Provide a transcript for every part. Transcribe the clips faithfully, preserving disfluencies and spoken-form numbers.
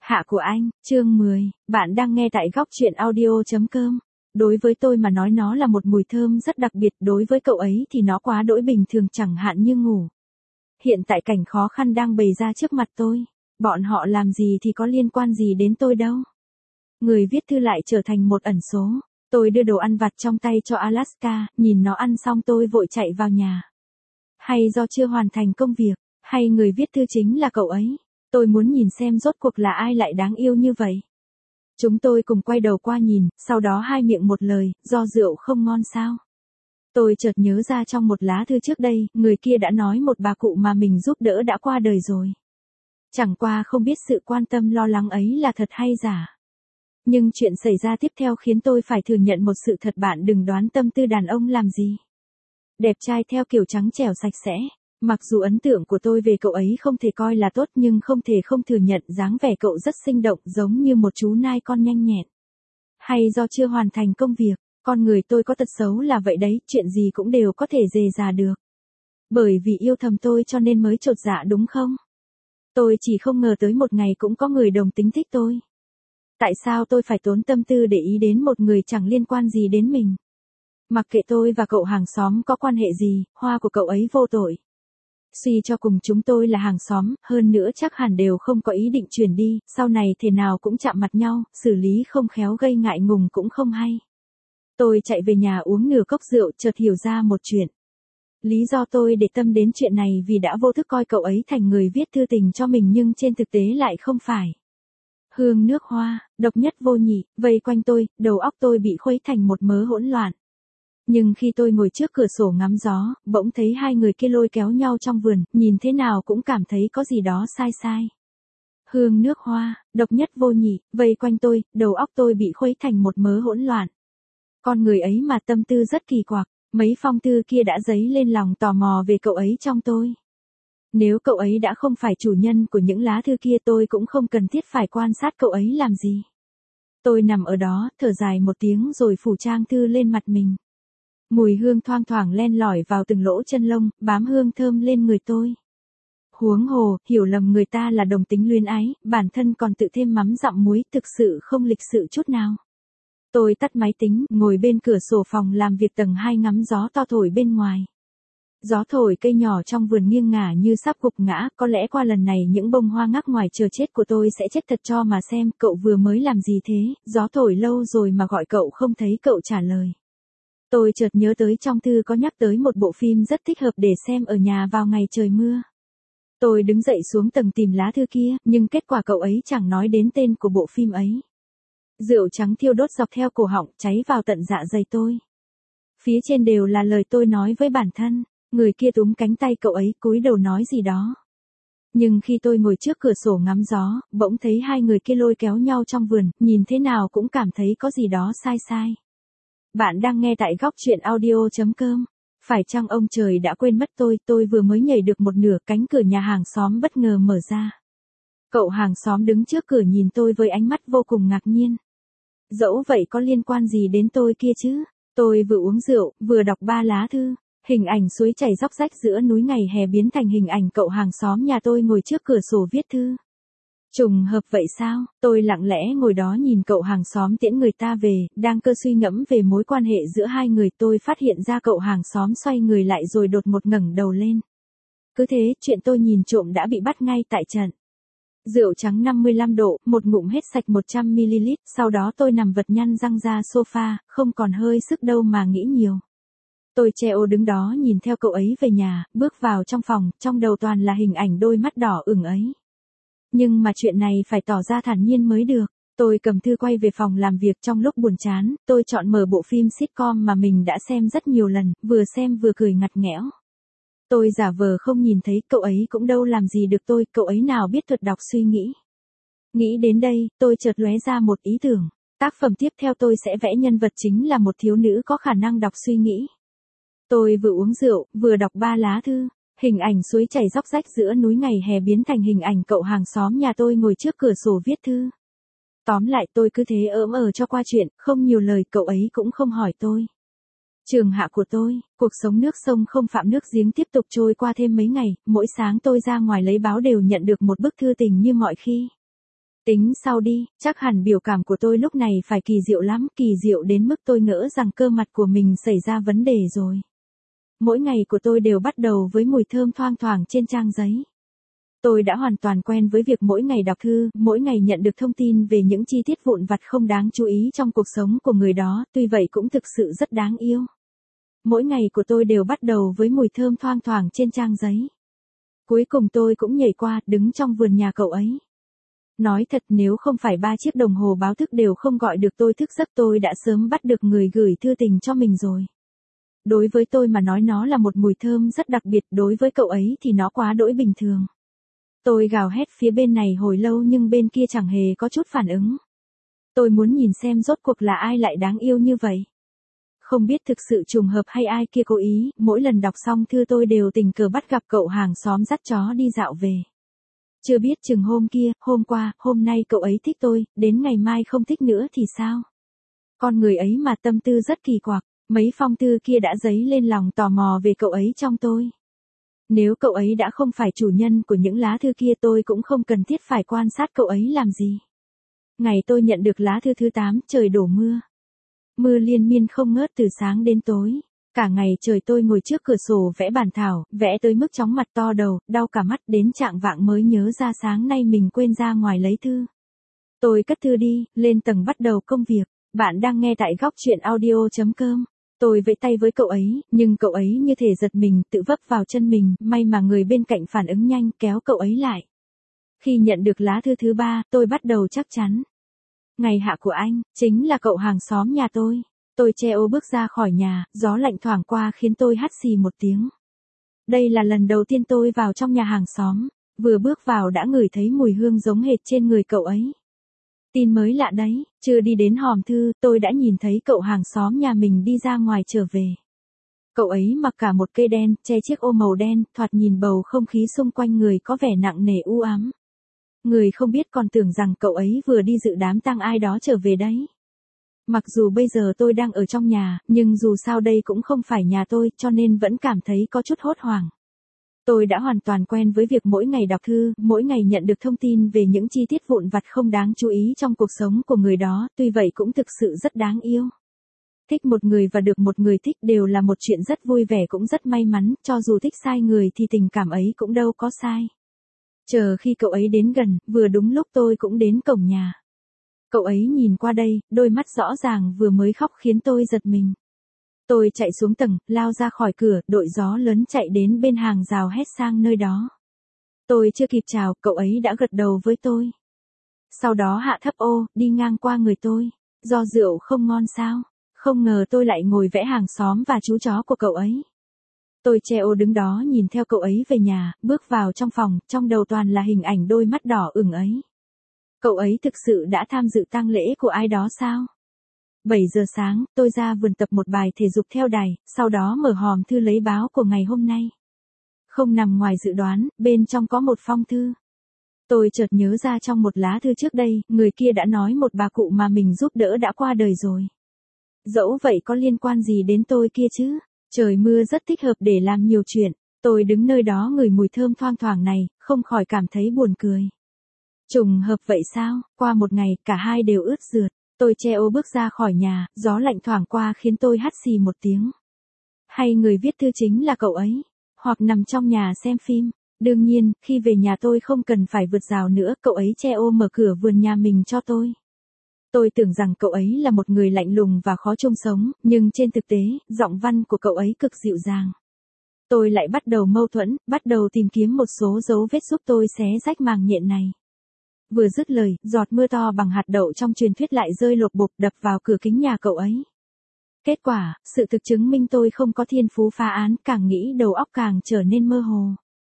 Hạ của anh, chương mười, bạn đang nghe tại góc truyện audio.com. Đối với tôi mà nói nó là một mùi thơm rất đặc biệt, đối với cậu ấy thì nó quá đỗi bình thường, chẳng hạn như ngủ. Hiện tại cảnh khó khăn đang bày ra trước mặt tôi, bọn họ làm gì thì có liên quan gì đến tôi đâu. Người viết thư lại trở thành một ẩn số. Tôi đưa đồ ăn vặt trong tay cho Alaska, nhìn nó ăn xong tôi vội chạy vào nhà. Hay do chưa hoàn thành công việc, hay người viết thư chính là cậu ấy. Tôi muốn nhìn xem rốt cuộc là ai lại đáng yêu như vậy. Chúng tôi cùng quay đầu qua nhìn, sau đó hai miệng một lời, do rượu không ngon sao. Tôi chợt nhớ ra trong một lá thư trước đây, người kia đã nói một bà cụ mà mình giúp đỡ đã qua đời rồi. Chẳng qua không biết sự quan tâm lo lắng ấy là thật hay giả. Nhưng chuyện xảy ra tiếp theo khiến tôi phải thừa nhận một sự thật, bạn đừng đoán tâm tư đàn ông làm gì. Đẹp trai theo kiểu trắng trẻo sạch sẽ. Mặc dù ấn tượng của tôi về cậu ấy không thể coi là tốt, nhưng không thể không thừa nhận dáng vẻ cậu rất sinh động, giống như một chú nai con nhanh nhẹn. Hay do chưa hoàn thành công việc, con người tôi có tật xấu là vậy đấy, chuyện gì cũng đều có thể dề dà được. Bởi vì yêu thầm tôi cho nên mới chột dạ đúng không? Tôi chỉ không ngờ tới một ngày cũng có người đồng tính thích tôi. Tại sao tôi phải tốn tâm tư để ý đến một người chẳng liên quan gì đến mình? Mặc kệ tôi và cậu hàng xóm có quan hệ gì, hoa của cậu ấy vô tội. Suy cho cùng chúng tôi là hàng xóm, hơn nữa chắc hẳn đều không có ý định chuyển đi, sau này thế nào cũng chạm mặt nhau, xử lý không khéo gây ngại ngùng cũng không hay. Tôi chạy về nhà uống nửa cốc rượu, chợt hiểu ra một chuyện. Lý do tôi để tâm đến chuyện này vì đã vô thức coi cậu ấy thành người viết thư tình cho mình, nhưng trên thực tế lại không phải. Hương nước hoa, độc nhất vô nhị, vây quanh tôi, đầu óc tôi bị khuấy thành một mớ hỗn loạn. Nhưng khi tôi ngồi trước cửa sổ ngắm gió, bỗng thấy hai người kia lôi kéo nhau trong vườn, nhìn thế nào cũng cảm thấy có gì đó sai sai. Hương nước hoa, độc nhất vô nhị, vây quanh tôi, đầu óc tôi bị khuấy thành một mớ hỗn loạn. Con người ấy mà tâm tư rất kỳ quặc, mấy phong thư kia đã dấy lên lòng tò mò về cậu ấy trong tôi. Nếu cậu ấy đã không phải chủ nhân của những lá thư kia, tôi cũng không cần thiết phải quan sát cậu ấy làm gì. Tôi nằm ở đó, thở dài một tiếng rồi phủ trang thư lên mặt mình. Mùi hương thoang thoảng len lỏi vào từng lỗ chân lông, bám hương thơm lên người tôi. Huống hồ, hiểu lầm người ta là đồng tính luyến ái, bản thân còn tự thêm mắm dặm muối, thực sự không lịch sự chút nào. Tôi tắt máy tính, ngồi bên cửa sổ phòng làm việc tầng hai ngắm gió to thổi bên ngoài. Gió thổi cây nhỏ trong vườn nghiêng ngả như sắp gục ngã, có lẽ qua lần này những bông hoa ngắc ngoài chờ chết của tôi sẽ chết thật cho mà xem. Cậu vừa mới làm gì thế? Gió thổi lâu rồi mà gọi cậu không thấy cậu trả lời. Tôi chợt nhớ tới trong thư có nhắc tới một bộ phim rất thích hợp để xem ở nhà vào ngày trời mưa. Tôi đứng dậy xuống tầng tìm lá thư kia, nhưng kết quả cậu ấy chẳng nói đến tên của bộ phim ấy. Rượu trắng thiêu đốt dọc theo cổ họng, cháy vào tận dạ dày tôi. Phía trên đều là lời tôi nói với bản thân. Người kia túm cánh tay cậu ấy, cúi đầu nói gì đó. Nhưng khi tôi ngồi trước cửa sổ ngắm gió, bỗng thấy hai người kia lôi kéo nhau trong vườn, nhìn thế nào cũng cảm thấy có gì đó sai sai. Bạn đang nghe tại góc truyện audio.com. Phải chăng ông trời đã quên mất tôi, tôi vừa mới nhảy được một nửa, cánh cửa nhà hàng xóm bất ngờ mở ra. Cậu hàng xóm đứng trước cửa nhìn tôi với ánh mắt vô cùng ngạc nhiên. Dẫu vậy có liên quan gì đến tôi kia chứ? Tôi vừa uống rượu, vừa đọc ba lá thư. Hình ảnh suối chảy róc rách giữa núi ngày hè biến thành hình ảnh cậu hàng xóm nhà tôi ngồi trước cửa sổ viết thư. Trùng hợp vậy sao? Tôi lặng lẽ ngồi đó nhìn cậu hàng xóm tiễn người ta về, đang cơ suy ngẫm về mối quan hệ giữa hai người, tôi phát hiện ra cậu hàng xóm xoay người lại rồi đột ngột ngẩng đầu lên. Cứ thế, chuyện tôi nhìn trộm đã bị bắt ngay tại trận. Rượu trắng năm mươi lăm độ, một ngụm hết sạch một trăm mi li lít, sau đó tôi nằm vật nhăn răng ra sofa, không còn hơi sức đâu mà nghĩ nhiều. Tôi treo đứng đó nhìn theo cậu ấy về nhà, bước vào trong phòng, trong đầu toàn là hình ảnh đôi mắt đỏ ửng ấy. Nhưng mà chuyện này phải tỏ ra thản nhiên mới được. Tôi cầm thư quay về phòng làm việc, trong lúc buồn chán, tôi chọn mở bộ phim sitcom mà mình đã xem rất nhiều lần, vừa xem vừa cười ngặt nghẽo. Tôi giả vờ không nhìn thấy, cậu ấy cũng đâu làm gì được tôi, cậu ấy nào biết thuật đọc suy nghĩ. Nghĩ đến đây, tôi chợt lóe ra một ý tưởng. Tác phẩm tiếp theo tôi sẽ vẽ nhân vật chính là một thiếu nữ có khả năng đọc suy nghĩ. Tôi vừa uống rượu, vừa đọc ba lá thư. Hình ảnh suối chảy róc rách giữa núi ngày hè biến thành hình ảnh cậu hàng xóm nhà tôi ngồi trước cửa sổ viết thư. Tóm lại tôi cứ thế ỡm ờ cho qua chuyện, không nhiều lời, cậu ấy cũng không hỏi tôi. Trường hạ của tôi, cuộc sống nước sông không phạm nước giếng tiếp tục trôi qua thêm mấy ngày, mỗi sáng tôi ra ngoài lấy báo đều nhận được một bức thư tình như mọi khi. Tính sau đi, chắc hẳn biểu cảm của tôi lúc này phải kỳ diệu lắm, kỳ diệu đến mức tôi ngỡ rằng cơ mặt của mình xảy ra vấn đề rồi. Mỗi ngày của tôi đều bắt đầu với mùi thơm thoang thoảng trên trang giấy. Tôi đã hoàn toàn quen với việc mỗi ngày đọc thư, mỗi ngày nhận được thông tin về những chi tiết vụn vặt không đáng chú ý trong cuộc sống của người đó, tuy vậy cũng thực sự rất đáng yêu. Mỗi ngày của tôi đều bắt đầu với mùi thơm thoang thoảng trên trang giấy. Cuối cùng tôi cũng nhảy qua, đứng trong vườn nhà cậu ấy. Nói thật, nếu không phải ba chiếc đồng hồ báo thức đều không gọi được tôi thức giấc, tôi đã sớm bắt được người gửi thư tình cho mình rồi. Đối với tôi mà nói nó là một mùi thơm rất đặc biệt, đối với cậu ấy thì nó quá đỗi bình thường. Tôi gào hét phía bên này hồi lâu nhưng bên kia chẳng hề có chút phản ứng. Tôi muốn nhìn xem rốt cuộc là ai lại đáng yêu như vậy. Không biết thực sự trùng hợp hay ai kia cố ý, mỗi lần đọc xong thư tôi đều tình cờ bắt gặp cậu hàng xóm dắt chó đi dạo về. Chưa biết chừng hôm kia, hôm qua, hôm nay cậu ấy thích tôi, đến ngày mai không thích nữa thì sao? Con người ấy mà tâm tư rất kỳ quặc, mấy phong thư kia đã dấy lên lòng tò mò về cậu ấy trong tôi. Nếu cậu ấy đã không phải chủ nhân của những lá thư kia tôi cũng không cần thiết phải quan sát cậu ấy làm gì. Ngày tôi nhận được lá thư thứ tám, trời đổ mưa. Mưa liên miên không ngớt từ sáng đến tối. Cả ngày trời tôi ngồi trước cửa sổ vẽ bản thảo, vẽ tới mức chóng mặt to đầu, đau cả mắt, đến trạng vạng mới nhớ ra sáng nay mình quên ra ngoài lấy thư. Tôi cất thư đi, lên tầng bắt đầu công việc. Bạn đang nghe tại góc truyện audio chấm com. Tôi vẫy tay với cậu ấy, nhưng cậu ấy như thể giật mình, tự vấp vào chân mình, may mà người bên cạnh phản ứng nhanh, kéo cậu ấy lại. Khi nhận được lá thư thứ ba, tôi bắt đầu chắc chắn. Ngày hạ của anh, chính là cậu hàng xóm nhà tôi. Tôi che ô bước ra khỏi nhà, gió lạnh thoảng qua khiến tôi hắt xì một tiếng. Đây là lần đầu tiên tôi vào trong nhà hàng xóm, vừa bước vào đã ngửi thấy mùi hương giống hệt trên người cậu ấy. Tin mới lạ đấy, chưa đi đến hòm thư, tôi đã nhìn thấy cậu hàng xóm nhà mình đi ra ngoài trở về. Cậu ấy mặc cả một cây đen, che chiếc ô màu đen, thoạt nhìn bầu không khí xung quanh người có vẻ nặng nề u ám. Người không biết còn tưởng rằng cậu ấy vừa đi dự đám tang ai đó trở về đấy. Mặc dù bây giờ tôi đang ở trong nhà, nhưng dù sao đây cũng không phải nhà tôi, cho nên vẫn cảm thấy có chút hốt hoảng. Tôi đã hoàn toàn quen với việc mỗi ngày đọc thư, mỗi ngày nhận được thông tin về những chi tiết vụn vặt không đáng chú ý trong cuộc sống của người đó, tuy vậy cũng thực sự rất đáng yêu. Thích một người và được một người thích đều là một chuyện rất vui vẻ cũng rất may mắn, cho dù thích sai người thì tình cảm ấy cũng đâu có sai. Chờ khi cậu ấy đến gần, vừa đúng lúc tôi cũng đến cổng nhà. Cậu ấy nhìn qua đây, đôi mắt rõ ràng vừa mới khóc khiến tôi giật mình. Tôi chạy xuống tầng, lao ra khỏi cửa, đội gió lớn chạy đến bên hàng rào hét sang nơi đó. Tôi chưa kịp chào, cậu ấy đã gật đầu với tôi. Sau đó hạ thấp ô, đi ngang qua người tôi. Do rượu không ngon sao? Không ngờ tôi lại ngồi vẽ hàng xóm và chú chó của cậu ấy. Tôi che ô đứng đó nhìn theo cậu ấy về nhà, bước vào trong phòng, trong đầu toàn là hình ảnh đôi mắt đỏ ửng ấy. Cậu ấy thực sự đã tham dự tang lễ của ai đó sao? bảy giờ sáng, tôi ra vườn tập một bài thể dục theo đài, sau đó mở hòm thư lấy báo của ngày hôm nay. Không nằm ngoài dự đoán, bên trong có một phong thư. Tôi chợt nhớ ra trong một lá thư trước đây, người kia đã nói một bà cụ mà mình giúp đỡ đã qua đời rồi. Dẫu vậy có liên quan gì đến tôi kia chứ? Trời mưa rất thích hợp để làm nhiều chuyện. Tôi đứng nơi đó ngửi mùi thơm thoang thoảng này, không khỏi cảm thấy buồn cười. Trùng hợp vậy sao? Qua một ngày, cả hai đều ướt rượt. Tôi che ô bước ra khỏi nhà, gió lạnh thoảng qua khiến tôi hắt xì một tiếng. Hay người viết thư chính là cậu ấy? Hoặc nằm trong nhà xem phim? Đương nhiên, khi về nhà tôi không cần phải vượt rào nữa, cậu ấy che ô mở cửa vườn nhà mình cho tôi. Tôi tưởng rằng cậu ấy là một người lạnh lùng và khó chung sống, nhưng trên thực tế, giọng văn của cậu ấy cực dịu dàng. Tôi lại bắt đầu mâu thuẫn, bắt đầu tìm kiếm một số dấu vết giúp tôi xé rách màng nhện này. Vừa dứt lời, giọt mưa to bằng hạt đậu trong truyền thuyết lại rơi lộp bộp đập vào cửa kính nhà cậu ấy. Kết quả, sự thực chứng minh tôi không có thiên phú phá án, càng nghĩ đầu óc càng trở nên mơ hồ.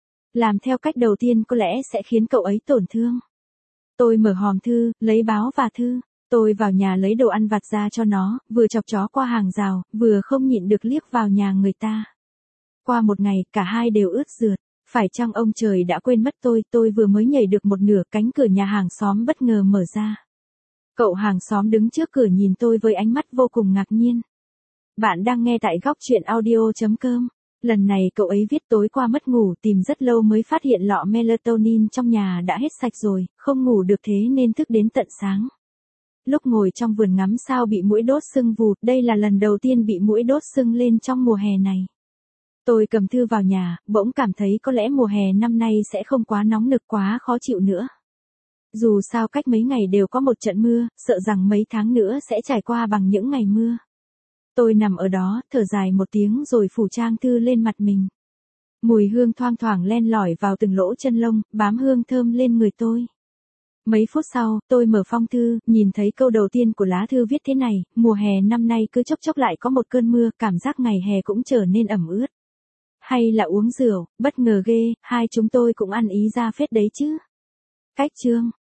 Làm theo cách đầu tiên có lẽ sẽ khiến cậu ấy tổn thương. Tôi mở hòm thư, lấy báo và thư. Tôi vào nhà lấy đồ ăn vặt ra cho nó, vừa chọc chó qua hàng rào, vừa không nhịn được liếc vào nhà người ta. Qua một ngày, cả hai đều ướt rượt. Phải chăng ông trời đã quên mất tôi, tôi vừa mới nhảy được một nửa, cánh cửa nhà hàng xóm bất ngờ mở ra. Cậu hàng xóm đứng trước cửa nhìn tôi với ánh mắt vô cùng ngạc nhiên. Bạn đang nghe tại góc truyện audio chấm com. Lần này cậu ấy viết tối qua mất ngủ tìm rất lâu mới phát hiện lọ melatonin trong nhà đã hết sạch rồi, không ngủ được thế nên thức đến tận sáng. Lúc ngồi trong vườn ngắm sao bị muỗi đốt sưng vù, đây là lần đầu tiên bị muỗi đốt sưng lên trong mùa hè này. Tôi cầm thư vào nhà, bỗng cảm thấy có lẽ mùa hè năm nay sẽ không quá nóng nực quá khó chịu nữa. Dù sao cách mấy ngày đều có một trận mưa, sợ rằng mấy tháng nữa sẽ trải qua bằng những ngày mưa. Tôi nằm ở đó, thở dài một tiếng rồi phủ trang thư lên mặt mình. Mùi hương thoang thoảng len lỏi vào từng lỗ chân lông, bám hương thơm lên người tôi. Mấy phút sau, tôi mở phong thư, nhìn thấy câu đầu tiên của lá thư viết thế này, mùa hè năm nay cứ chốc chốc lại có một cơn mưa, cảm giác ngày hè cũng trở nên ẩm ướt. Hay là uống rượu, bất ngờ ghê, hai chúng tôi cũng ăn ý ra phết đấy chứ. Cách chương